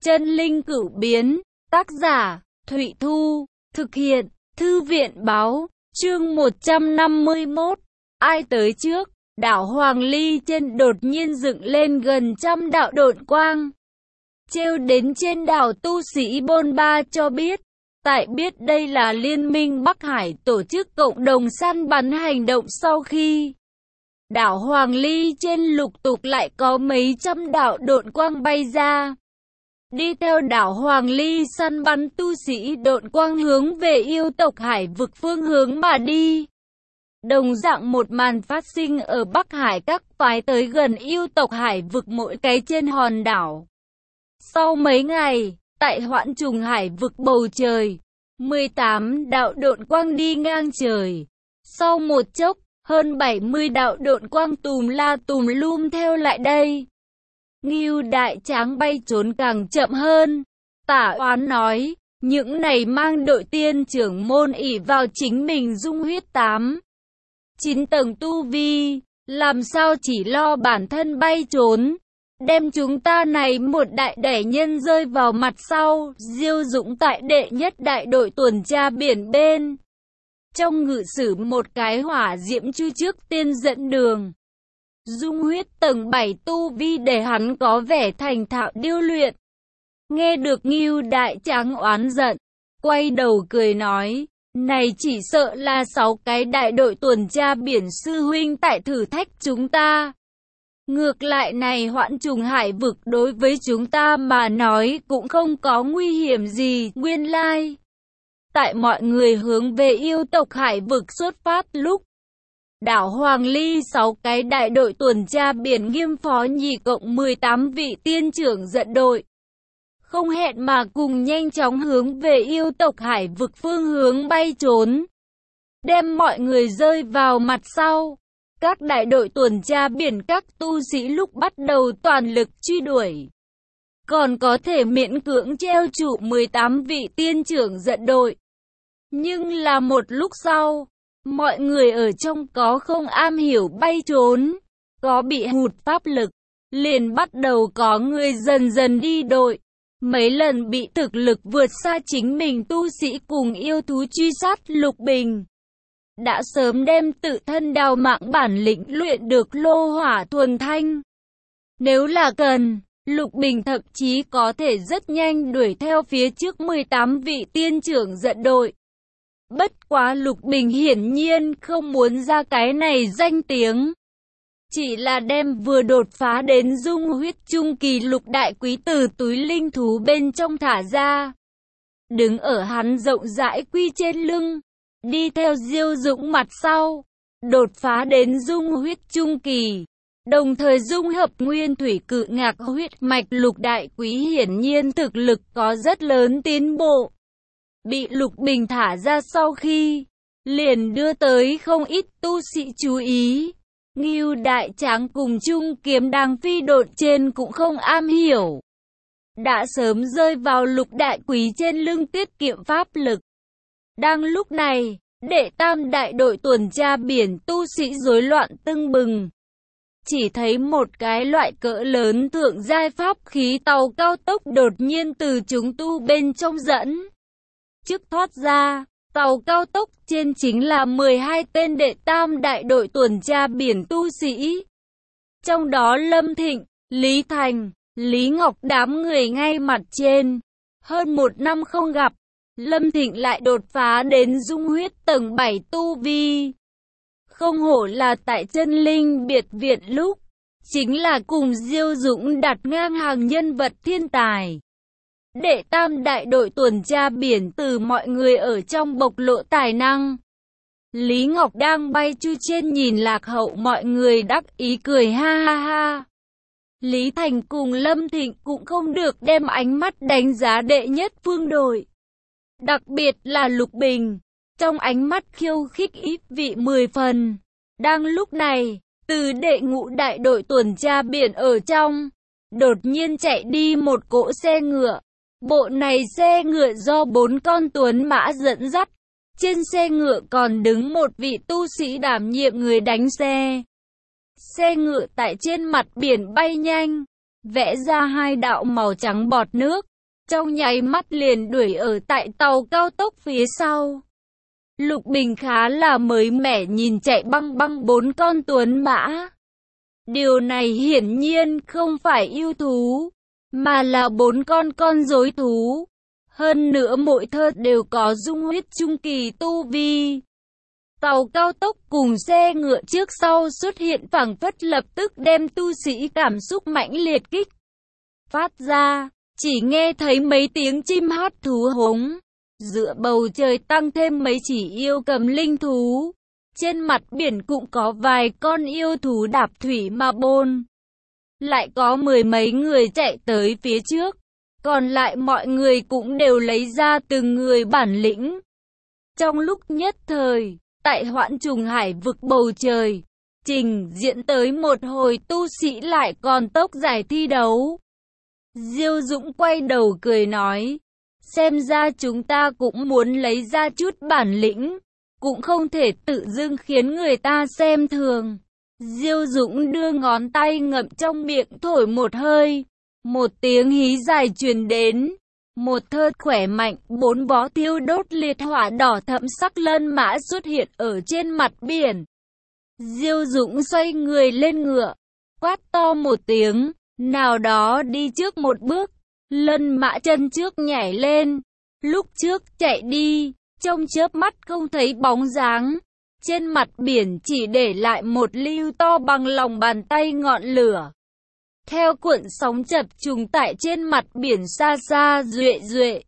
Chân linh cửu biến, tác giả, Thụy Thu, thực hiện, Thư viện báo, chương 151, ai tới trước, đảo Hoàng Ly trên đột nhiên dựng lên gần trăm đạo độn quang. Trêu đến trên đảo tu sĩ Bôn Ba cho biết, tại biết đây là Liên minh Bắc Hải tổ chức cộng đồng săn bắn hành động sau khi đảo Hoàng Ly trên lục tục lại có mấy trăm đạo độn quang bay ra. Đi theo đảo Hoàng Ly săn bắn tu sĩ độn quang hướng về yêu tộc Hải vực phương hướng mà đi. Đồng dạng một màn phát sinh ở Bắc Hải, các phái tới gần yêu tộc Hải vực mỗi cái trên hòn đảo. Sau mấy ngày, tại Hoãn Trùng Hải vực bầu trời, 18 đạo độn quang đi ngang trời. Sau một chốc, hơn 70 đạo độn quang tùm la tùm lum theo lại đây. Ngưu Đại Tráng bay trốn càng chậm hơn. Tả Oán nói, những này mang đội tiên trưởng môn ỷ vào chính mình dung huyết 9 tầng tu vi, làm sao chỉ lo bản thân bay trốn, đem chúng ta này một đại đẩy nhân rơi vào mặt sau. Diêu Dũng tại đệ nhất đại đội tuần tra biển bên trong ngự sử một cái hỏa diễm chu trước tiên dẫn đường. Dung huyết tầng 7 tu vi để hắn có vẻ thành thạo điêu luyện. Nghe được Ngưu Đại Tráng oán giận, quay đầu cười nói, này chỉ sợ là 6 cái đại đội tuần tra biển sư huynh tại thử thách chúng ta. Ngược lại này Hoãn Trùng Hải vực đối với chúng ta mà nói cũng không có nguy hiểm gì. Nguyên lai, tại mọi người hướng về yêu tộc Hải vực xuất phát lúc, đảo Hoàng Ly 6 cái đại đội tuần tra biển nghiêm phó nhì cộng 18 vị tiên trưởng dẫn đội, không hẹn mà cùng nhanh chóng hướng về yêu tộc Hải vực phương hướng bay trốn, đem mọi người rơi vào mặt sau. Các đại đội tuần tra biển các tu sĩ lúc bắt đầu toàn lực truy đuổi, còn có thể miễn cưỡng treo trụ 18 vị tiên trưởng dẫn đội. Nhưng là một lúc sau, mọi người ở trong có không am hiểu bay trốn, có bị hụt pháp lực, liền bắt đầu có người dần dần đi đội. Mấy lần bị thực lực vượt xa chính mình tu sĩ cùng yêu thú truy sát, Lục Bình đã sớm đem tự thân đào mạng bản lĩnh luyện được lô hỏa thuần thanh. Nếu là cần, Lục Bình thậm chí có thể rất nhanh đuổi theo phía trước 18 vị tiên trưởng dẫn đội. Bất quá Lục Bình hiển nhiên không muốn ra cái này danh tiếng, chỉ là đem vừa đột phá đến dung huyết trung kỳ lục đại quý từ túi linh thú bên trong thả ra. Đứng ở hắn rộng rãi quy trên lưng, đi theo Diêu Dũng mặt sau, đột phá đến dung huyết trung kỳ, đồng thời dung hợp nguyên thủy cự ngạc huyết mạch lục đại quý, hiển nhiên thực lực có rất lớn tiến bộ. Bị Lục Bình thả ra sau khi, liền đưa tới không ít tu sĩ chú ý. Ngưu Đại Tráng cùng Trung Kiếm đang phi độn trên cũng không am hiểu, đã sớm rơi vào lục đại quý trên lưng tiết kiệm pháp lực. Đang lúc này, đệ tam đại đội tuần tra biển tu sĩ rối loạn tưng bừng. Chỉ thấy một cái loại cỡ lớn thượng giai pháp khí tàu cao tốc đột nhiên từ chúng tu bên trong dẫn trước thoát ra. Tàu cao tốc trên chính là 12 tên đệ tam đại đội tuần tra biển tu sĩ. Trong đó Lâm Thịnh, Lý Thành, Lý Ngọc đám người ngay mặt trên. Hơn một năm không gặp, Lâm Thịnh lại đột phá đến dung huyết tầng 7 tu vi. Không hổ là tại Chân Linh biệt viện lúc, chính là cùng Diêu Dũng đặt ngang hàng nhân vật thiên tài. Đệ tam đại đội tuần tra biển từ mọi người ở trong bộc lộ tài năng. Lý Ngọc đang bay chu trên nhìn lạc hậu, mọi người đắc ý cười ha ha ha. Lý Thành cùng Lâm Thịnh cũng không được đem ánh mắt đánh giá đệ nhất phương đội. Đặc biệt là Lục Bình, trong ánh mắt khiêu khích ít vị 10 phần. Đang lúc này, từ đệ ngũ đại đội tuần tra biển ở trong, đột nhiên chạy đi một cỗ xe ngựa. Bộ này xe ngựa do 4 con tuấn mã dẫn dắt. Trên xe ngựa còn đứng một vị tu sĩ đảm nhiệm người đánh xe. Xe ngựa tại trên mặt biển bay nhanh, vẽ ra 2 đạo màu trắng bọt nước. trong nháy mắt liền đuổi ở tại tàu cao tốc phía sau. Lục Bình khá là mới mẻ nhìn chạy băng băng 4 con tuấn mã. Điều này hiển nhiên không phải yêu thú, mà là 4 con rối thú. Hơn nữa mỗi thớt đều có dung huyết trung kỳ tu vi. Tàu cao tốc cùng xe ngựa trước sau xuất hiện phảng phất lập tức đem tu sĩ cảm xúc mãnh liệt kích phát ra, chỉ nghe thấy mấy tiếng chim hót thú hống. Giữa bầu trời tăng thêm mấy chỉ yêu cầm linh thú. Trên mặt biển cũng có vài con yêu thú đạp thủy mà bôn. Lại có 10 mấy người chạy tới phía trước. Còn lại mọi người cũng đều lấy ra từng người bản lĩnh. Trong lúc nhất thời, tại Hoãn Trùng Hải vực bầu trời, trình diễn tới một hồi tu sĩ lại còn tốc giải thi đấu. Diêu Dũng quay đầu cười nói, xem ra chúng ta cũng muốn lấy ra chút bản lĩnh, cũng không thể tự dưng khiến người ta xem thường. Diêu Dũng đưa ngón tay ngậm trong miệng thổi một hơi, một tiếng hí dài truyền đến. Một thớt khỏe mạnh, 4 bó thiêu đốt liệt hỏa đỏ thẫm sắc lân mã xuất hiện ở trên mặt biển. Diêu Dũng xoay người lên ngựa, quát to một tiếng, nào đó đi trước một bước. Lân mã chân trước nhảy lên, lúc trước chạy đi, trong chớp mắt không thấy bóng dáng. Trên mặt biển chỉ để lại một lưu to bằng lòng bàn tay ngọn lửa. Theo cuộn sóng chập trùng tại trên mặt biển xa xa duệ duệ.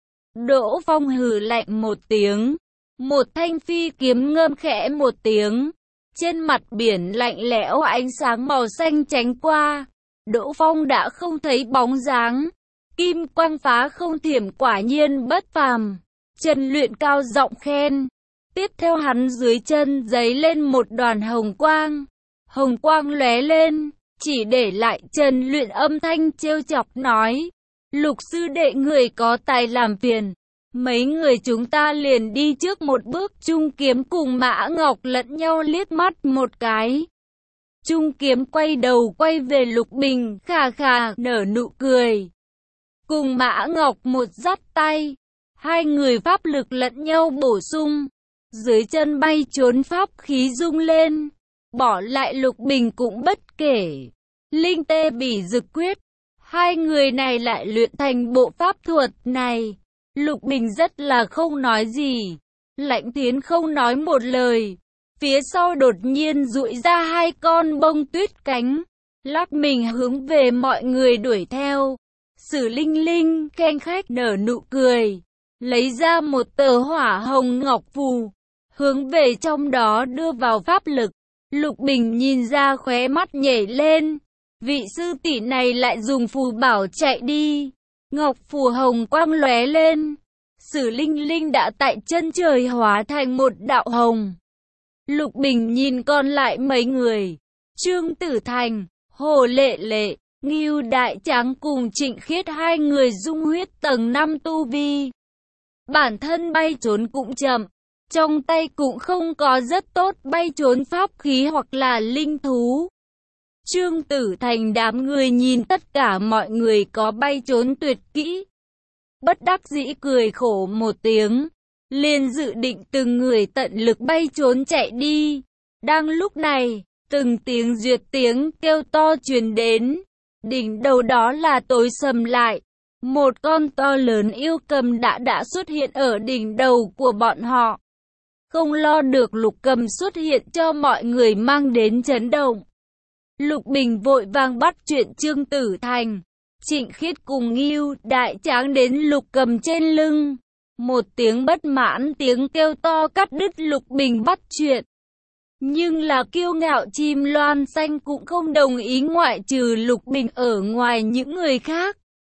Đỗ Phong hừ lạnh một tiếng. Một thanh phi kiếm ngâm khẽ một tiếng. Trên mặt biển lạnh lẽo ánh sáng màu xanh tránh qua. Đỗ Phong đã không thấy bóng dáng. Kim quang phá không thiểm quả nhiên bất phàm. Trần Luyện cao giọng khen. Tiếp theo hắn dưới chân giấy lên một đoàn hồng quang. Hồng quang lóe lên. Chỉ để lại Trần Luyện âm thanh trêu chọc nói. Lục sư đệ người có tài làm phiền. Mấy người chúng ta liền đi trước một bước. Trung Kiếm cùng Mã Ngọc lẫn nhau liếc mắt một cái. Trung Kiếm quay đầu quay về Lục Bình, khà khà nở nụ cười. Cùng Mã Ngọc một dắt tay. Hai người pháp lực lẫn nhau bổ sung. Dưới chân bay trốn pháp khí rung lên. Bỏ lại Lục Bình cũng bất kể. Linh tê bỉ dực quyết. Hai người này lại luyện thành bộ pháp thuật này. Lục Bình rất là không nói gì. Lãnh Thiến không nói một lời. Phía sau đột nhiên dụi ra 2 con bông tuyết cánh. Lắc mình hướng về mọi người đuổi theo. Sử Linh Linh khen khách nở nụ cười. Lấy ra một tờ hỏa hồng ngọc phù. Hướng về trong đó đưa vào pháp lực. Lục Bình nhìn ra khóe mắt nhảy lên. Vị sư tỷ này lại dùng phù bảo chạy đi. Ngọc phù hồng quang lóe lên. Sử Linh Linh đã tại chân trời hóa thành một đạo hồng. Lục Bình nhìn còn lại mấy người. Trương Tử Thành, Hồ Lệ Lệ, Ngưu Đại Tráng cùng Trịnh Khiết, hai người dung huyết tầng 5 tu vi. Bản thân bay trốn cũng chậm. Trong tay cũng không có rất tốt bay trốn pháp khí hoặc là linh thú. Trương Tử Thành đám người nhìn tất cả mọi người có bay trốn tuyệt kỹ. Bất đắc dĩ cười khổ một tiếng. Liền dự định từng người tận lực bay trốn chạy đi. Đang lúc này, từng tiếng duyệt tiếng kêu to truyền đến. Đỉnh đầu đó là tối sầm lại. Một con to lớn yêu cầm đã xuất hiện ở đỉnh đầu của bọn họ. Không lo được Lục Cầm xuất hiện cho mọi người mang đến chấn động. Lục Bình vội vàng bắt chuyện Trương Tử Thành, Trịnh Khiết cùng Ngưu Đại Tráng đến Lục Cầm trên lưng. Một tiếng bất mãn tiếng kêu to cắt đứt Lục Bình bắt chuyện. Nhưng là kiêu ngạo chim loan xanh cũng không đồng ý, ngoại trừ Lục Bình ở ngoài những người khác.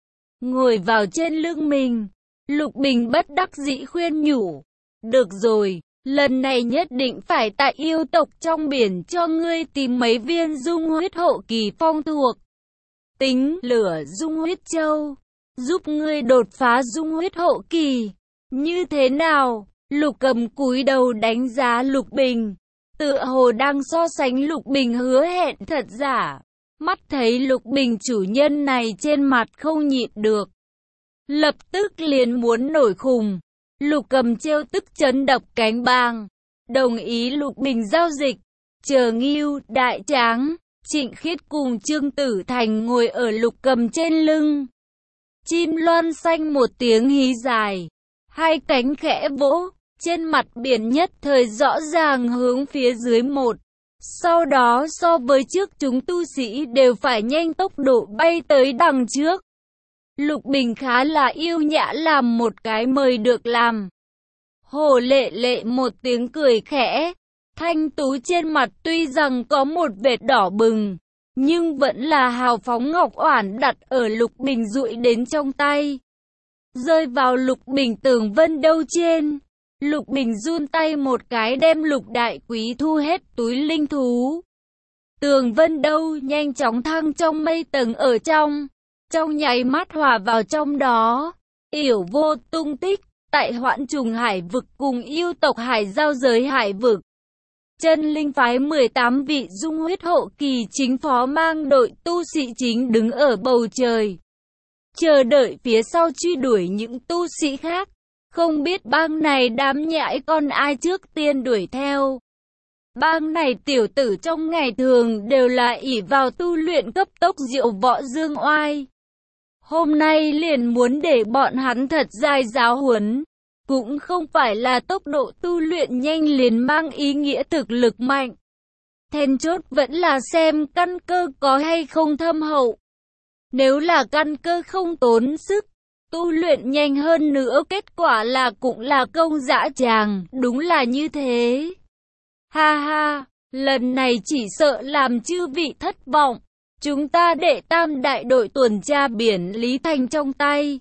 Ngồi vào trên lưng mình, Lục Bình bất đắc dĩ khuyên nhủ. Được rồi, lần này nhất định phải tại yêu tộc trong biển cho ngươi tìm mấy viên dung huyết hậu kỳ phong thuộc. Tính lửa dung huyết châu, giúp ngươi đột phá dung huyết hậu kỳ. Như thế nào? Lục Cầm cúi đầu đánh giá Lục Bình. Tựa hồ đang so sánh Lục Bình hứa hẹn thật giả. Mắt thấy Lục Bình chủ nhân này trên mặt không nhịn được. lập tức liền muốn nổi khùng. Lục Cầm trêu tức chấn đập cánh bang, đồng ý Lục Bình giao dịch. Chờ Ngưu, Đại Tráng, Trịnh Khiết cùng Trương Tử Thành ngồi ở Lục Cầm trên lưng. Chim loan xanh một tiếng hí dài, hai cánh khẽ vỗ, trên mặt biển nhất thời rõ ràng hướng phía dưới một. Sau đó so với trước chúng tu sĩ đều phải nhanh tốc độ bay tới đằng trước. Lục Bình khá là yêu nhã làm một cái mời được làm. Hồ Lệ Lệ một tiếng cười khẽ, thanh tú trên mặt tuy rằng có một vệt đỏ bừng, nhưng vẫn là hào phóng ngọc oản đặt ở Lục Bình dụi đến trong tay. Rơi vào Lục Bình tường vân đâu trên. Lục Bình run tay một cái đem Lục Đại Quý thu hết túi linh thú. Tường vân đâu nhanh chóng thăng trong mây tầng ở trong nháy mắt hòa vào trong đó, yểu vô tung tích, tại Hoãn Trùng Hải vực cùng yêu tộc Hải Giao giới hải vực. Chân linh phái 18 vị dung huyết hộ kỳ chính phó mang đội tu sĩ chính đứng ở bầu trời, chờ đợi phía sau truy đuổi những tu sĩ khác. Không biết bang này đám nhãi con ai trước tiên đuổi theo. Bang này tiểu tử trong ngày thường đều là ỷ vào tu luyện cấp tốc diệu võ dương oai. Hôm nay liền muốn để bọn hắn thật dài giáo huấn. Cũng không phải là tốc độ tu luyện nhanh liền mang ý nghĩa thực lực mạnh. Then chốt vẫn là xem căn cơ có hay không thâm hậu. Nếu là căn cơ không tốn sức, tu luyện nhanh hơn nữa kết quả là cũng là công dã tràng, đúng là như thế. Ha ha, lần này chỉ sợ làm chư vị thất vọng. Chúng ta đệ tam đại đội tuần tra biển Lý Thành trong tay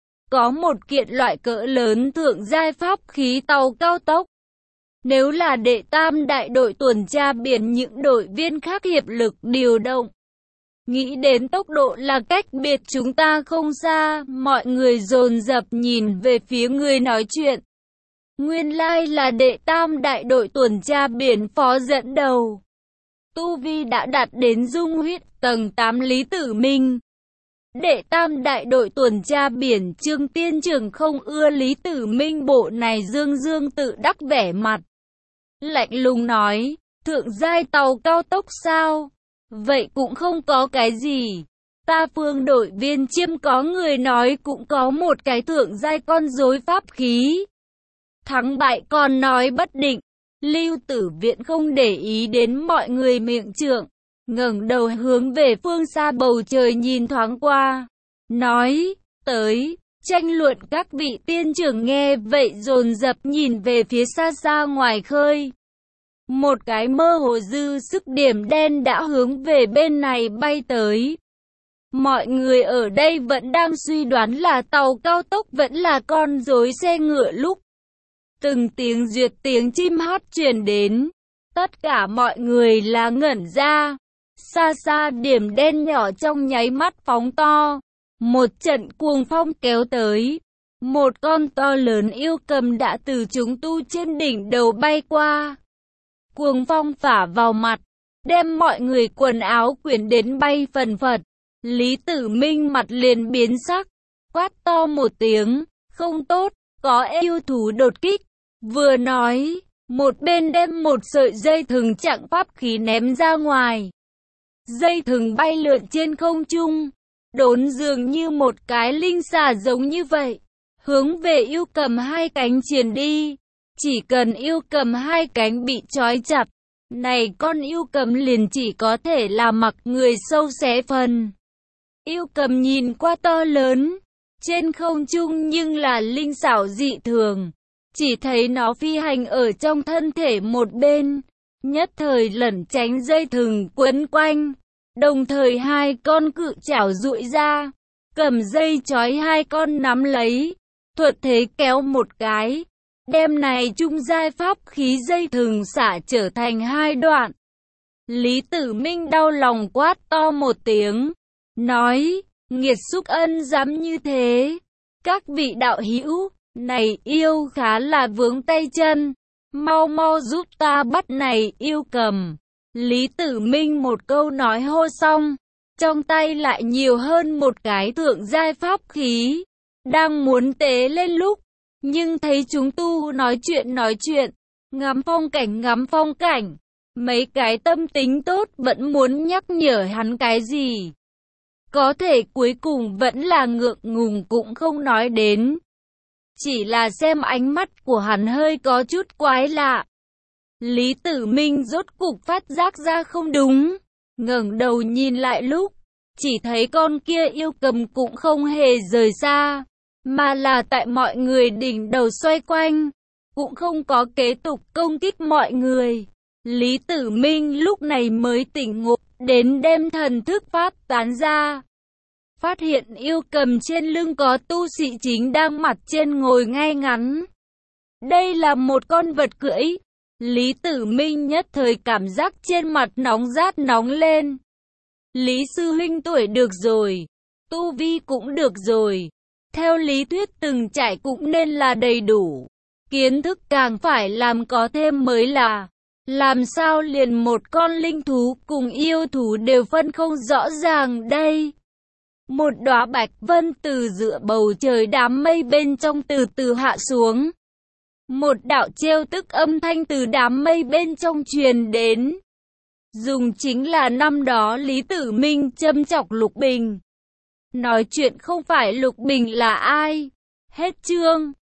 có một kiện loại cỡ lớn thượng giai pháp khí tàu cao tốc. Nếu là đệ tam đại đội tuần tra biển những đội viên khác hiệp lực điều động, nghĩ đến tốc độ là cách biệt chúng ta không xa, mọi người dồn dập nhìn về phía người nói chuyện. Nguyên lai là đệ tam đại đội tuần tra biển phó dẫn đầu. Tu vi đã đạt đến dung huyết tầng 8 Lý Tử Minh. Đệ tam đại đội tuần tra biển Trương Tiên Trường không ưa Lý Tử Minh bộ này dương dương tự đắc vẻ mặt. Lạnh lùng nói, thượng giai tàu cao tốc sao? Vậy cũng không có cái gì. Ta phương đội viên Chiêm có người nói cũng có một cái thượng giai con rối pháp khí. Thắng bại còn nói bất định. Lưu Tử Viện không để ý đến mọi người miệng trượng, ngẩng đầu hướng về phương xa bầu trời nhìn thoáng qua, nói, tới, tranh luận. Các vị tiên trưởng nghe vậy dồn dập nhìn về phía xa xa ngoài khơi. Một cái mơ hồ dư sức điểm đen đã hướng về bên này bay tới. Mọi người ở đây vẫn đang suy đoán là tàu cao tốc vẫn là con rối xe ngựa lúc. Từng tiếng duyệt tiếng chim hót truyền đến. Tất cả mọi người là ngẩn ra. Xa xa điểm đen nhỏ trong nháy mắt phóng to. Một trận cuồng phong kéo tới. Một con to lớn yêu cầm đã từ chúng tu trên đỉnh đầu bay qua. Cuồng phong phả vào mặt, đem mọi người quần áo quyển đến bay phần phật. Lý Tử Minh mặt liền biến sắc, quát to một tiếng, không tốt, có yêu thú đột kích. Vừa nói, một bên đem một sợi dây thừng chặn pháp khí ném ra ngoài. Dây thừng bay lượn trên không trung, đốn dường như một cái linh xà giống như vậy, hướng về yêu cầm hai cánh truyền đi. Chỉ cần yêu cầm hai cánh bị trói chặt, này con yêu cầm liền chỉ có thể là mặc người sâu xé phần. Yêu cầm nhìn qua to lớn, trên không trung nhưng là linh xảo dị thường. Chỉ thấy nó phi hành ở trong thân thể một bên, nhất thời lẩn tránh dây thừng quấn quanh. Đồng thời hai con cự chảo duỗi ra, cầm dây trói hai con nắm lấy, thuận thế kéo một cái. Đem này trung giai pháp khí dây thừng xả trở thành hai đoạn. Lý Tử Minh đau lòng quát to một tiếng, nói, nghiệt xúc ân dám như thế. Các vị đạo hữu, này yêu khá là vướng tay chân, mau mau giúp ta bắt này yêu cầm. Lý Tử Minh một câu nói hô xong, trong tay lại nhiều hơn một cái thượng giai pháp khí. đang muốn tế lên lúc, nhưng thấy chúng tu nói chuyện, ngắm phong cảnh. Mấy cái tâm tính tốt vẫn muốn nhắc nhở hắn cái gì. Có thể cuối cùng vẫn là ngượng ngùng cũng không nói đến. Chỉ là xem ánh mắt của hắn hơi có chút quái lạ. Lý Tử Minh rốt cục phát giác ra không đúng. Ngẩng đầu nhìn lại lúc, chỉ thấy con kia yêu cầm cũng không hề rời xa, mà là tại mọi người đỉnh đầu xoay quanh, cũng không có kế tục công kích mọi người. Lý Tử Minh lúc này mới tỉnh ngộ, đến đem thần thức phát tán ra. Phát hiện yêu cầm trên lưng có tu sĩ chính đang mặt trên ngồi ngay ngắn. Đây là một con vật cưỡi. Lý Tử Minh nhất thời cảm giác trên mặt nóng rát nóng lên. Lý sư huynh tuổi được rồi, tu vi cũng được rồi. Theo lý thuyết từng trải cũng nên là đầy đủ. Kiến thức càng phải làm có thêm mới là. Làm sao liền một con linh thú cùng yêu thú đều phân không rõ ràng đây. Một đóa bạch vân từ giữa bầu trời đám mây bên trong từ từ hạ xuống. Một đạo trêu tức âm thanh từ đám mây bên trong truyền đến. Dùng chính là năm đó Lý Tử Minh châm chọc Lục Bình. Nói chuyện không phải Lục Bình là ai. Hết chương.